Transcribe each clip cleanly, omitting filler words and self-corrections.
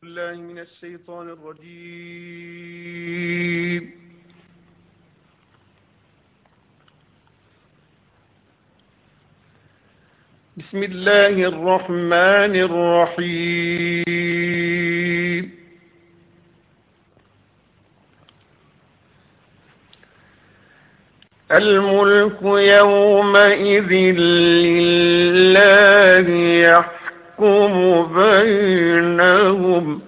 بالله من الشيطان الرجيم. بسم الله الرحمن الرحيم. الملك يومئذ لله يحكم بينهم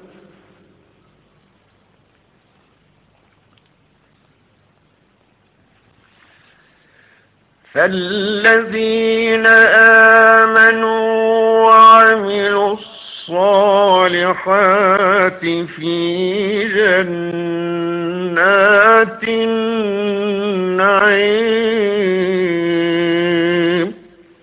فالذين آمنوا وعملوا الصالحات في جنات النعيم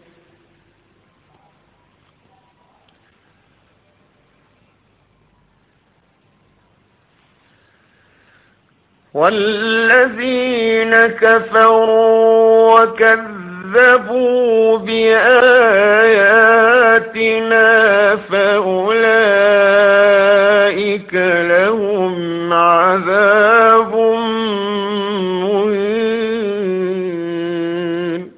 والذين كفروا وكذبوا بآياتنا فأولئك لهم عذاب مهين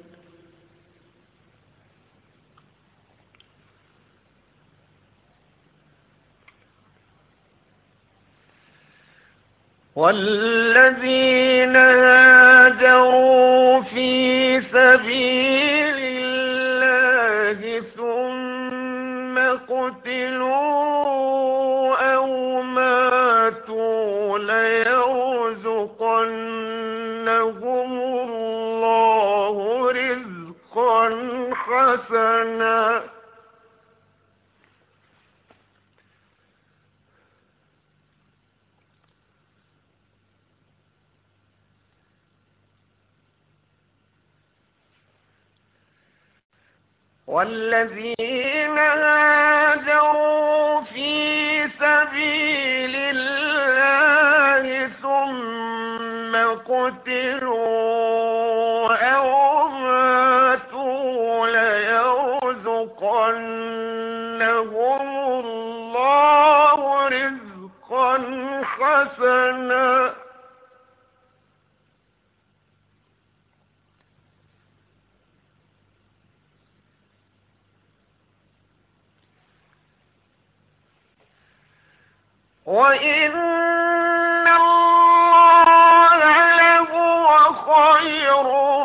والذين هاجروا في سبيل الله ثم قتلوا أو ماتوا ليرزقنهم الله رزقا حسنا والذين هاجروا في سبيل الله ثم قتلوا أو ماتوا ليرزقنهم الله رزقا حسنا وإن الله لهو خير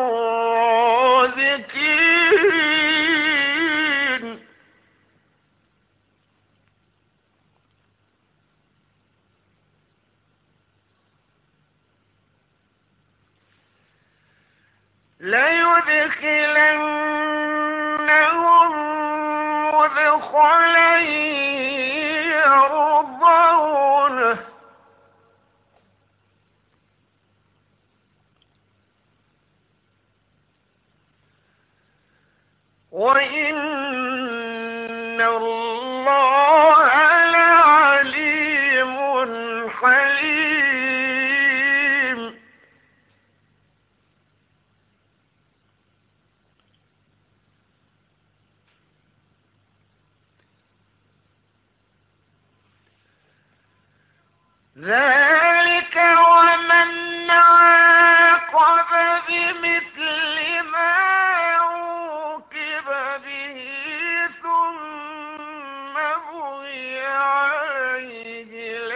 الرازقين ليدخلنهم مدخلا يرضونه وإن الله لعليم حليم ذلك ومن عاقب بمثل ما عوقب به ثم بغي عليه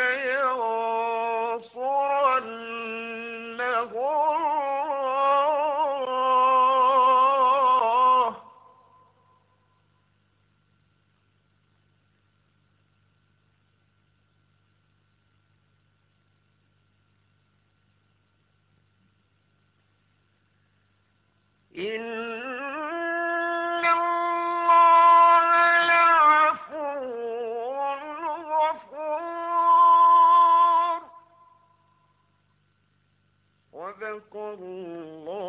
لينصرنه الله إن الله لعفو غفور وذكروا الله